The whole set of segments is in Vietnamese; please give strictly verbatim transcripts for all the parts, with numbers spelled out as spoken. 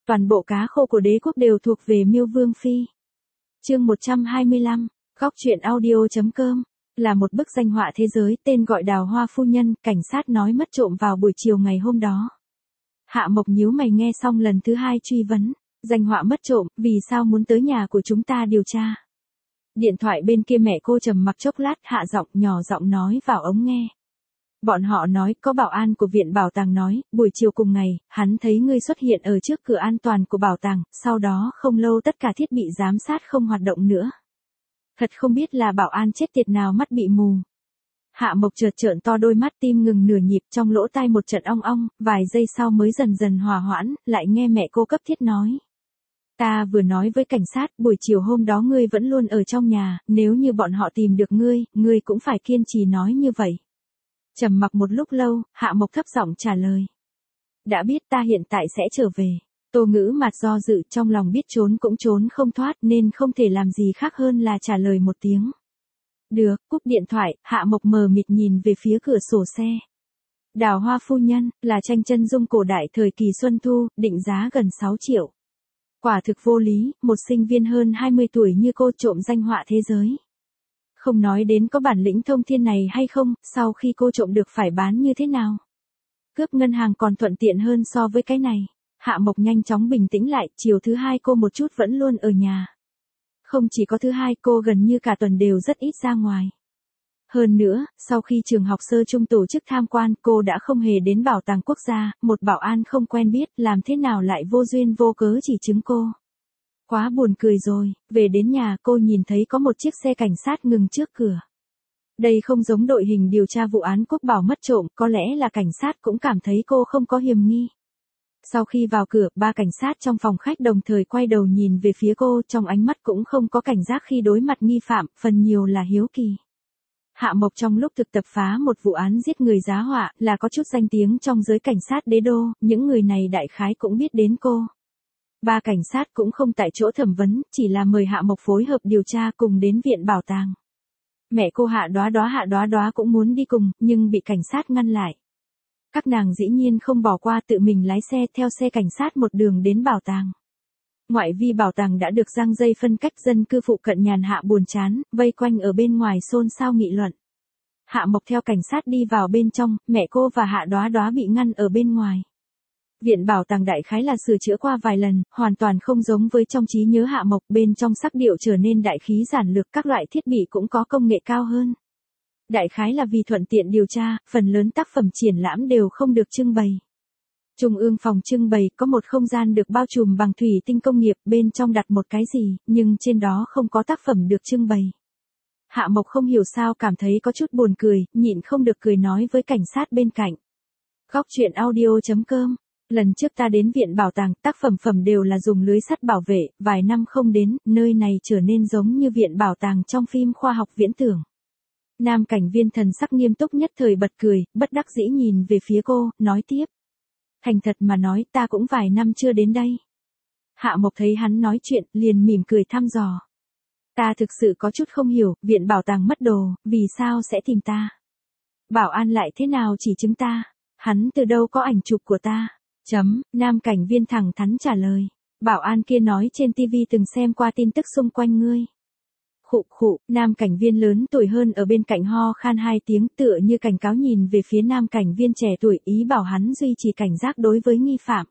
toàn bộ cá khô của đế quốc đều thuộc về Miêu Vương Phi. Chương một trăm hai mươi lăm, góc truyện audio.com, là một bức danh họa thế giới tên gọi Đào Hoa Phu Nhân, cảnh sát nói mất trộm vào buổi chiều ngày hôm đó. Hạ Mộc nhíu mày nghe xong lần thứ hai truy vấn, danh họa mất trộm, vì sao muốn tới nhà của chúng ta điều tra? Điện thoại bên kia mẹ cô trầm mặc chốc lát, hạ giọng nhỏ giọng nói vào ống nghe. Bọn họ nói, có bảo an của viện bảo tàng nói, buổi chiều cùng ngày, hắn thấy ngươi xuất hiện ở trước cửa an toàn của bảo tàng, sau đó không lâu tất cả thiết bị giám sát không hoạt động nữa. Thật không biết là bảo an chết tiệt nào mắt bị mù. Hạ Mộc chợt trợn to đôi mắt, tim ngừng nửa nhịp, trong lỗ tai một trận ong ong, vài giây sau mới dần dần hòa hoãn, lại nghe mẹ cô cấp thiết nói. Ta vừa nói với cảnh sát, buổi chiều hôm đó ngươi vẫn luôn ở trong nhà, nếu như bọn họ tìm được ngươi, ngươi cũng phải kiên trì nói như vậy. Trầm mặc một lúc lâu, Hạ Mộc thấp giọng trả lời. Đã biết, ta hiện tại sẽ trở về. Tô Ngữ mặt do dự, trong lòng biết trốn cũng trốn không thoát nên không thể làm gì khác hơn là trả lời một tiếng. Được, cúp điện thoại, Hạ Mộc mờ mịt nhìn về phía cửa sổ xe. Đào Hoa Phu Nhân, là tranh chân dung cổ đại thời kỳ Xuân Thu, định giá gần sáu triệu. Quả thực vô lý, một sinh viên hơn hai mươi tuổi như cô trộm danh họa thế giới. Không nói đến có bản lĩnh thông thiên này hay không, sau khi cô trộm được phải bán như thế nào? Cướp ngân hàng còn thuận tiện hơn so với cái này. Hạ Mộc nhanh chóng bình tĩnh lại, chiều thứ hai cô một chút vẫn luôn ở nhà. Không chỉ có thứ hai, cô gần như cả tuần đều rất ít ra ngoài. Hơn nữa, sau khi trường học sơ trung tổ chức tham quan, cô đã không hề đến bảo tàng quốc gia, một bảo an không quen biết, làm thế nào lại vô duyên vô cớ chỉ trứng cô. Quá buồn cười rồi, về đến nhà cô nhìn thấy có một chiếc xe cảnh sát ngừng trước cửa. Đây không giống đội hình điều tra vụ án Quốc Bảo mất trộm, có lẽ là cảnh sát cũng cảm thấy cô không có hiểm nghi. Sau khi vào cửa, ba cảnh sát trong phòng khách đồng thời quay đầu nhìn về phía cô, trong ánh mắt cũng không có cảnh giác khi đối mặt nghi phạm, phần nhiều là hiếu kỳ. Hạ Mộc trong lúc thực tập phá một vụ án giết người giá họa, là có chút danh tiếng trong giới cảnh sát đế đô, những người này đại khái cũng biết đến cô. Ba cảnh sát cũng không tại chỗ thẩm vấn, chỉ là mời Hạ Mộc phối hợp điều tra cùng đến viện bảo tàng. Mẹ cô Hạ Đoá Đoá Hạ Đoá Đoá cũng muốn đi cùng, nhưng bị cảnh sát ngăn lại. Các nàng dĩ nhiên không bỏ qua, tự mình lái xe theo xe cảnh sát một đường đến bảo tàng. Ngoại vi bảo tàng đã được giăng dây phân cách, dân cư phụ cận nhàn hạ buồn chán, vây quanh ở bên ngoài xôn xao nghị luận. Hạ Mộc theo cảnh sát đi vào bên trong, mẹ cô và Hạ Đoá Đoá bị ngăn ở bên ngoài. Viện bảo tàng đại khái là sửa chữa qua vài lần, hoàn toàn không giống với trong trí nhớ Hạ Mộc, bên trong sắc điệu trở nên đại khí giản lược, các loại thiết bị cũng có công nghệ cao hơn. Đại khái là vì thuận tiện điều tra, phần lớn tác phẩm triển lãm đều không được trưng bày. Trung ương phòng trưng bày có một không gian được bao trùm bằng thủy tinh công nghiệp, bên trong đặt một cái gì, nhưng trên đó không có tác phẩm được trưng bày. Hạ Mộc không hiểu sao cảm thấy có chút buồn cười, nhịn không được cười nói với cảnh sát bên cạnh. Góc truyện audio.com, lần trước ta đến viện bảo tàng, tác phẩm phẩm đều là dùng lưới sắt bảo vệ, vài năm không đến, nơi này trở nên giống như viện bảo tàng trong phim khoa học viễn tưởng. Nam cảnh viên thần sắc nghiêm túc nhất thời bật cười, bất đắc dĩ nhìn về phía cô, nói tiếp. Thành thật mà nói, ta cũng vài năm chưa đến đây. Hạ Mộc thấy hắn nói chuyện, liền mỉm cười thăm dò. Ta thực sự có chút không hiểu, viện bảo tàng mất đồ, vì sao sẽ tìm ta? Bảo an lại thế nào chỉ chứng ta? Hắn từ đâu có ảnh chụp của ta? Chấm, nam cảnh viên thẳng thắn trả lời. Bảo an kia nói trên tivi từng xem qua tin tức xung quanh ngươi. Khụ khụ, nam cảnh viên lớn tuổi hơn ở bên cạnh ho khan hai tiếng, tựa như cảnh cáo nhìn về phía nam cảnh viên trẻ tuổi, ý bảo hắn duy trì cảnh giác đối với nghi phạm.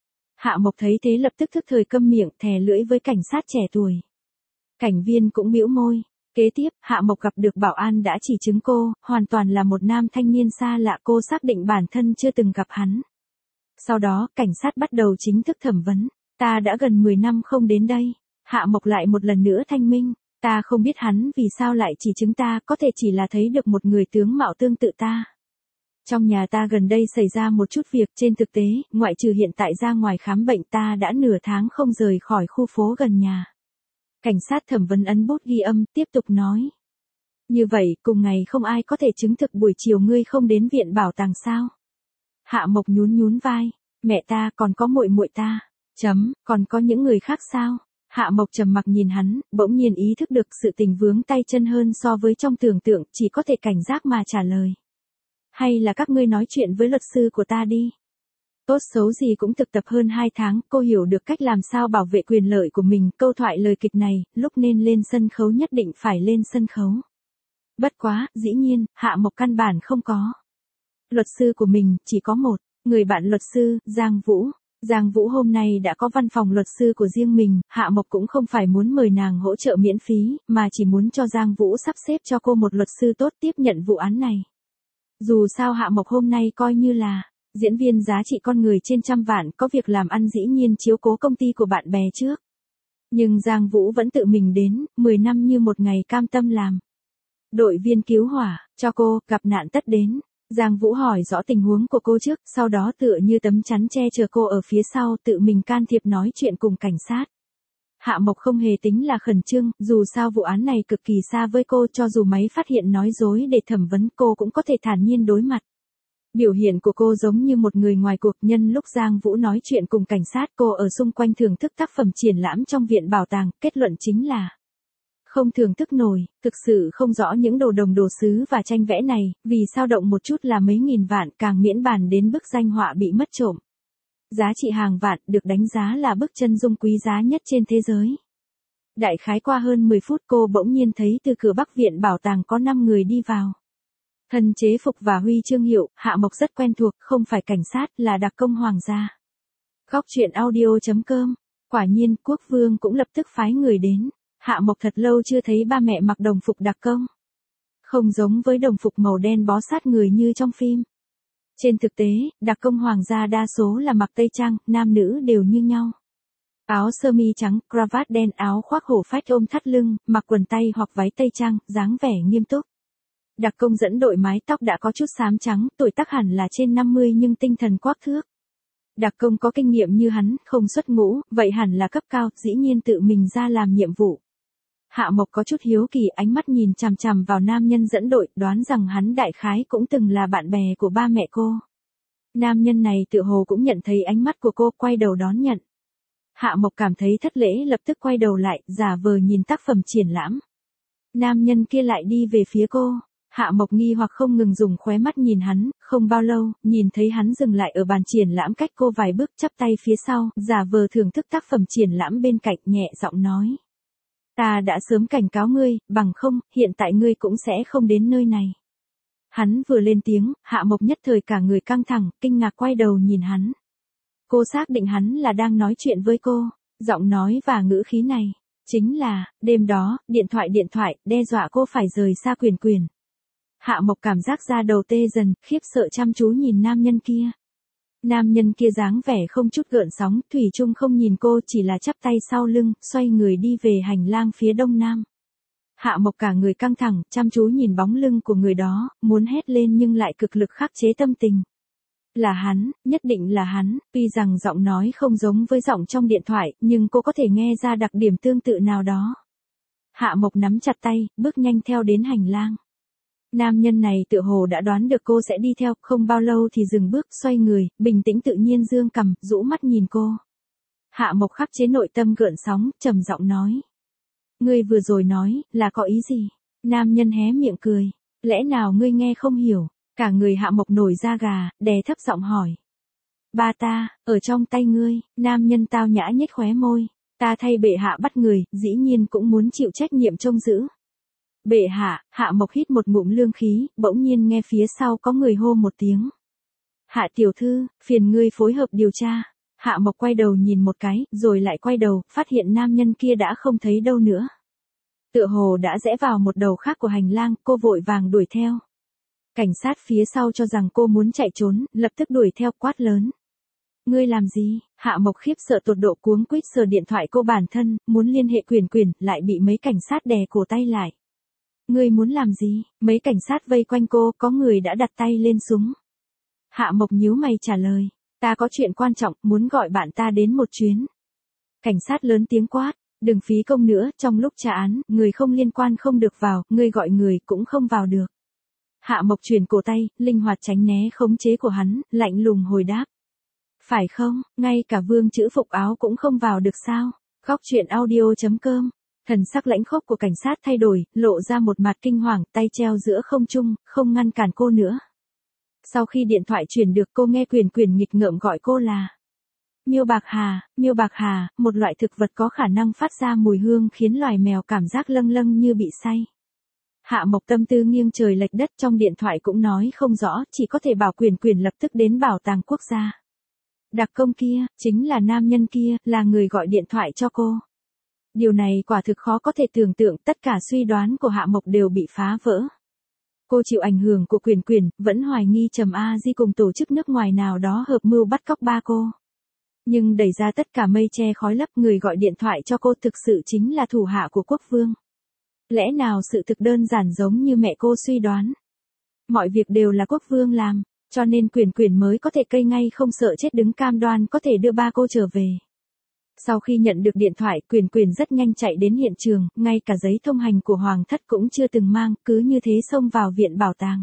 Hạ Mộc thấy thế lập tức thức thời câm miệng, thè lưỡi với cảnh sát trẻ tuổi. Cảnh viên cũng bĩu môi. Kế tiếp, Hạ Mộc gặp được bảo an đã chỉ chứng cô, hoàn toàn là một nam thanh niên xa lạ, cô xác định bản thân chưa từng gặp hắn. Sau đó, cảnh sát bắt đầu chính thức thẩm vấn. Ta đã gần mười năm không đến đây. Hạ Mộc lại một lần nữa thanh minh. Ta không biết hắn vì sao lại chỉ chứng ta, có thể chỉ là thấy được một người tướng mạo tương tự ta. Trong nhà ta gần đây xảy ra một chút việc, trên thực tế, ngoại trừ hiện tại ra ngoài khám bệnh, ta đã nửa tháng không rời khỏi khu phố gần nhà. Cảnh sát thẩm vấn ấn bút ghi âm, tiếp tục nói. Như vậy, cùng ngày không ai có thể chứng thực buổi chiều ngươi không đến viện bảo tàng sao? Hạ Mộc nhún nhún vai, mẹ ta còn có muội muội ta. Chấm, còn có những người khác sao? Hạ Mộc trầm mặc nhìn hắn, bỗng nhiên ý thức được sự tình vướng tay chân hơn so với trong tưởng tượng, chỉ có thể cảnh giác mà trả lời. Hay là các ngươi nói chuyện với luật sư của ta đi. Tốt xấu gì cũng thực tập hơn hai tháng, cô hiểu được cách làm sao bảo vệ quyền lợi của mình, câu thoại lời kịch này, lúc nên lên sân khấu nhất định phải lên sân khấu. Bất quá, dĩ nhiên, Hạ Mộc căn bản không có. Luật sư của mình, chỉ có một, người bạn luật sư, Giang Vũ. Giang Vũ hôm nay đã có văn phòng luật sư của riêng mình, Hạ Mộc cũng không phải muốn mời nàng hỗ trợ miễn phí, mà chỉ muốn cho Giang Vũ sắp xếp cho cô một luật sư tốt tiếp nhận vụ án này. Dù sao Hạ Mộc hôm nay coi như là diễn viên giá trị con người trên trăm vạn, có việc làm ăn dĩ nhiên chiếu cố công ty của bạn bè trước. Nhưng Giang Vũ vẫn tự mình đến, mười năm như một ngày cam tâm làm. Đội viên cứu hỏa, cho cô, gặp nạn tất đến. Giang Vũ hỏi rõ tình huống của cô trước, sau đó tựa như tấm chắn che chở cô ở phía sau, tự mình can thiệp nói chuyện cùng cảnh sát. Hạ Mộc không hề tính là khẩn trương, dù sao vụ án này cực kỳ xa với cô, cho dù máy phát hiện nói dối để thẩm vấn cô cũng có thể thản nhiên đối mặt. Biểu hiện của cô giống như một người ngoài cuộc. Nhân lúc Giang Vũ nói chuyện cùng cảnh sát, cô ở xung quanh thưởng thức tác phẩm triển lãm trong viện bảo tàng, kết luận chính là không thưởng thức nổi, thực sự không rõ những đồ đồng đồ sứ và tranh vẽ này, vì sao động một chút là mấy nghìn vạn, càng miễn bàn đến bức danh họa bị mất trộm. Giá trị hàng vạn, được đánh giá là bức chân dung quý giá nhất trên thế giới. Đại khái qua hơn mười phút cô bỗng nhiên thấy từ cửa Bắc viện bảo tàng có năm người đi vào. Thân chế phục và huy chương hiệu, Hạ Mộc rất quen thuộc, không phải cảnh sát, là đặc công hoàng gia. Góc truyện audio chấm com. Quả nhiên, quốc vương cũng lập tức phái người đến. Hạ Mộc thật lâu chưa thấy ba mẹ mặc đồng phục đặc công. Không giống với đồng phục màu đen bó sát người như trong phim. Trên thực tế, đặc công hoàng gia đa số là mặc tây trang, nam nữ đều như nhau. Áo sơ mi trắng, cravat đen, áo khoác hổ phách ôm thắt lưng, mặc quần tây hoặc váy tây trang, dáng vẻ nghiêm túc. Đặc công dẫn đội mái tóc đã có chút xám trắng, tuổi tác hẳn là trên năm mươi nhưng tinh thần quắc thước. Đặc công có kinh nghiệm như hắn, không xuất ngũ, vậy hẳn là cấp cao, dĩ nhiên tự mình ra làm nhiệm vụ. Hạ Mộc có chút hiếu kỳ, ánh mắt nhìn chằm chằm vào nam nhân dẫn đội, đoán rằng hắn đại khái cũng từng là bạn bè của ba mẹ cô. Nam nhân này tựa hồ cũng nhận thấy ánh mắt của cô, quay đầu đón nhận. Hạ Mộc cảm thấy thất lễ, lập tức quay đầu lại, giả vờ nhìn tác phẩm triển lãm. Nam nhân kia lại đi về phía cô. Hạ Mộc nghi hoặc không ngừng dùng khóe mắt nhìn hắn, không bao lâu, nhìn thấy hắn dừng lại ở bàn triển lãm cách cô vài bước, chắp tay phía sau, giả vờ thưởng thức tác phẩm triển lãm bên cạnh, nhẹ giọng nói. Ta đã sớm cảnh cáo ngươi, bằng không, hiện tại ngươi cũng sẽ không đến nơi này. Hắn vừa lên tiếng, Hạ Mộc nhất thời cả người căng thẳng, kinh ngạc quay đầu nhìn hắn. Cô xác định hắn là đang nói chuyện với cô, giọng nói và ngữ khí này, chính là, đêm đó, điện thoại điện thoại, đe dọa cô phải rời xa Quyền Quyền. Hạ Mộc cảm giác da đầu tê dần, khiếp sợ chăm chú nhìn nam nhân kia. Nam nhân kia dáng vẻ không chút gợn sóng, thủy chung không nhìn cô, chỉ là chắp tay sau lưng, xoay người đi về hành lang phía đông nam. Hạ Mộc cả người căng thẳng, chăm chú nhìn bóng lưng của người đó, muốn hét lên nhưng lại cực lực khắc chế tâm tình. Là hắn, nhất định là hắn, tuy rằng giọng nói không giống với giọng trong điện thoại, nhưng cô có thể nghe ra đặc điểm tương tự nào đó. Hạ Mộc nắm chặt tay, bước nhanh theo đến hành lang. Nam nhân này tựa hồ đã đoán được cô sẽ đi theo, không bao lâu thì dừng bước, xoay người, bình tĩnh tự nhiên dương cằm, rũ mắt nhìn cô. Hạ Mộc khắc chế nội tâm gợn sóng, trầm giọng nói. Ngươi vừa rồi nói, là có ý gì? Nam nhân hé miệng cười. Lẽ nào ngươi nghe không hiểu? Cả người Hạ Mộc nổi da gà, đè thấp giọng hỏi. Ba ta, ở trong tay ngươi, nam nhân tao nhã nhếch khóe môi. Ta thay bệ hạ bắt người, dĩ nhiên cũng muốn chịu trách nhiệm trông giữ. Bệ hạ, Hạ Mộc hít một ngụm lương khí, bỗng nhiên nghe phía sau có người hô một tiếng. Hạ tiểu thư, phiền ngươi phối hợp điều tra. Hạ Mộc quay đầu nhìn một cái, rồi lại quay đầu, phát hiện nam nhân kia đã không thấy đâu nữa. Tựa hồ đã rẽ vào một đầu khác của hành lang, cô vội vàng đuổi theo. Cảnh sát phía sau cho rằng cô muốn chạy trốn, lập tức đuổi theo, quát lớn. Ngươi làm gì? Hạ Mộc khiếp sợ tột độ, cuống quýt sờ điện thoại cô bản thân, muốn liên hệ Quyền Quyền, lại bị mấy cảnh sát đè cổ tay lại. Ngươi muốn làm gì? Mấy cảnh sát vây quanh cô, có người đã đặt tay lên súng. Hạ Mộc nhíu mày trả lời. Ta có chuyện quan trọng, muốn gọi bạn ta đến một chuyến. Cảnh sát lớn tiếng quát. Đừng phí công nữa, trong lúc trả án, người không liên quan không được vào, ngươi gọi người cũng không vào được. Hạ Mộc chuyển cổ tay, linh hoạt tránh né khống chế của hắn, lạnh lùng hồi đáp. Phải không, ngay cả vương chữ phục áo cũng không vào được sao? Góc truyện audio chấm com. Thần sắc lãnh khốc của cảnh sát thay đổi, lộ ra một mặt kinh hoàng, tay treo giữa không trung, không ngăn cản cô nữa. Sau khi điện thoại truyền được cô nghe Quyền Quyền nghịch ngợm gọi cô là Miêu Bạc Hà. Miêu Bạc Hà, một loại thực vật có khả năng phát ra mùi hương khiến loài mèo cảm giác lâng lâng như bị say. Hạ Mộc tâm tư nghiêng trời lệch đất, trong điện thoại cũng nói không rõ, chỉ có thể bảo Quyền Quyền lập tức đến bảo tàng quốc gia. Đặc công kia, chính là nam nhân kia, là người gọi điện thoại cho cô. Điều này quả thực khó có thể tưởng tượng, tất cả suy đoán của Hạ Mộc đều bị phá vỡ. Cô chịu ảnh hưởng của Quyền Quyền, vẫn hoài nghi Trầm A Di cùng tổ chức nước ngoài nào đó hợp mưu bắt cóc ba cô. Nhưng đẩy ra tất cả mây che khói lấp, người gọi điện thoại cho cô thực sự chính là thủ hạ của quốc vương. Lẽ nào sự thực đơn giản giống như mẹ cô suy đoán? Mọi việc đều là quốc vương làm, cho nên Quyền Quyền mới có thể cây ngay không sợ chết đứng cam đoan có thể đưa ba cô trở về. Sau khi nhận được điện thoại, Quyền Quyền rất nhanh chạy đến hiện trường, ngay cả giấy thông hành của Hoàng thất cũng chưa từng mang, cứ như thế xông vào viện bảo tàng.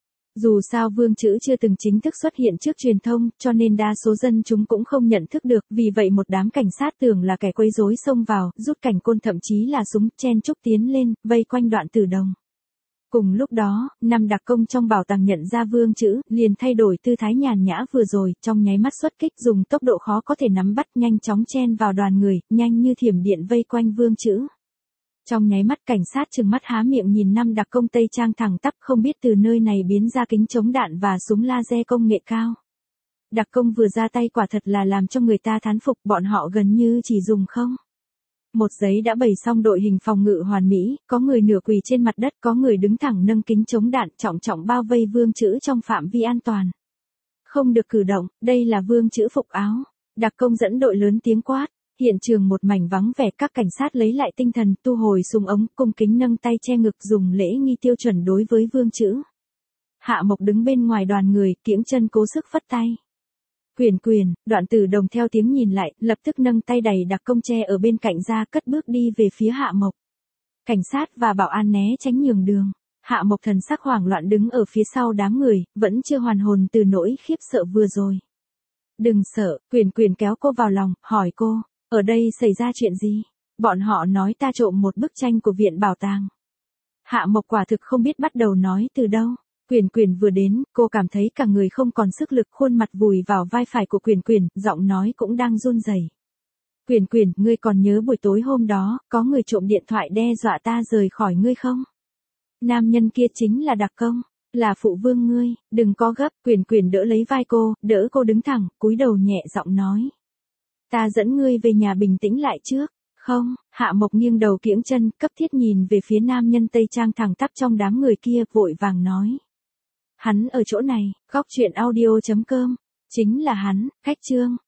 Dù sao Vương Trữ chưa từng chính thức xuất hiện trước truyền thông, cho nên đa số dân chúng cũng không nhận thức được, vì vậy một đám cảnh sát tưởng là kẻ quấy rối xông vào, rút cảnh côn thậm chí là súng, chen chúc tiến lên, vây quanh Đoạn Tử Đồng. Cùng lúc đó, năm đặc công trong bảo tàng nhận ra Vương Trữ, liền thay đổi tư thái nhàn nhã vừa rồi, trong nháy mắt xuất kích, dùng tốc độ khó có thể nắm bắt, nhanh chóng chen vào đoàn người, nhanh như thiểm điện vây quanh Vương Trữ. Trong nháy mắt cảnh sát trừng mắt há miệng nhìn năm đặc công tây trang thẳng tắp, không biết từ nơi này biến ra kính chống đạn và súng laser công nghệ cao. Đặc công vừa ra tay quả thật là làm cho người ta thán phục, bọn họ gần như chỉ dùng không. Một giấy đã bày xong đội hình phòng ngự hoàn mỹ, có người nửa quỳ trên mặt đất, có người đứng thẳng nâng kính chống đạn, trọng trọng bao vây Vương Trữ trong phạm vi an toàn. Không được cử động, đây là Vương Trữ phục áo. Đặc công dẫn đội lớn tiếng quát. Hiện trường một mảnh vắng vẻ, các cảnh sát lấy lại tinh thần, tu hồi súng ống, cung kính nâng tay che ngực, dùng lễ nghi tiêu chuẩn đối với Vương Trữ. Hạ Mộc đứng bên ngoài đoàn người, kiễng chân cố sức phất tay. Quyền Quyền, Đoạn Tử Đồng theo tiếng nhìn lại, lập tức nâng tay đẩy đặc công che ở bên cạnh ra, cất bước đi về phía Hạ Mộc. Cảnh sát và bảo an né tránh nhường đường. Hạ Mộc thần sắc hoảng loạn đứng ở phía sau đám người, vẫn chưa hoàn hồn từ nỗi khiếp sợ vừa rồi. Đừng sợ, Quyền Quyền kéo cô vào lòng, hỏi cô. Ở đây xảy ra chuyện gì? Bọn họ nói ta trộm một bức tranh của viện bảo tàng. Hạ Mộc quả thực không biết bắt đầu nói từ đâu. Quyền Quyền vừa đến, cô cảm thấy cả người không còn sức lực, khuôn mặt vùi vào vai phải của Quyền Quyền, giọng nói cũng đang run rẩy. Quyền Quyền, ngươi còn nhớ buổi tối hôm đó, có người trộm điện thoại đe dọa ta rời khỏi ngươi không? Nam nhân kia chính là đặc công, là phụ vương ngươi, đừng có gấp. Quyền Quyền đỡ lấy vai cô, đỡ cô đứng thẳng, cúi đầu nhẹ giọng nói. Ta dẫn ngươi về nhà bình tĩnh lại trước. Không, Hạ Mộc nghiêng đầu kiễng chân, cấp thiết nhìn về phía nam nhân tây trang thẳng tắp trong đám người kia, vội vàng nói. Hắn ở chỗ này, góc truyện audio chấm com, chính là hắn, khách trương.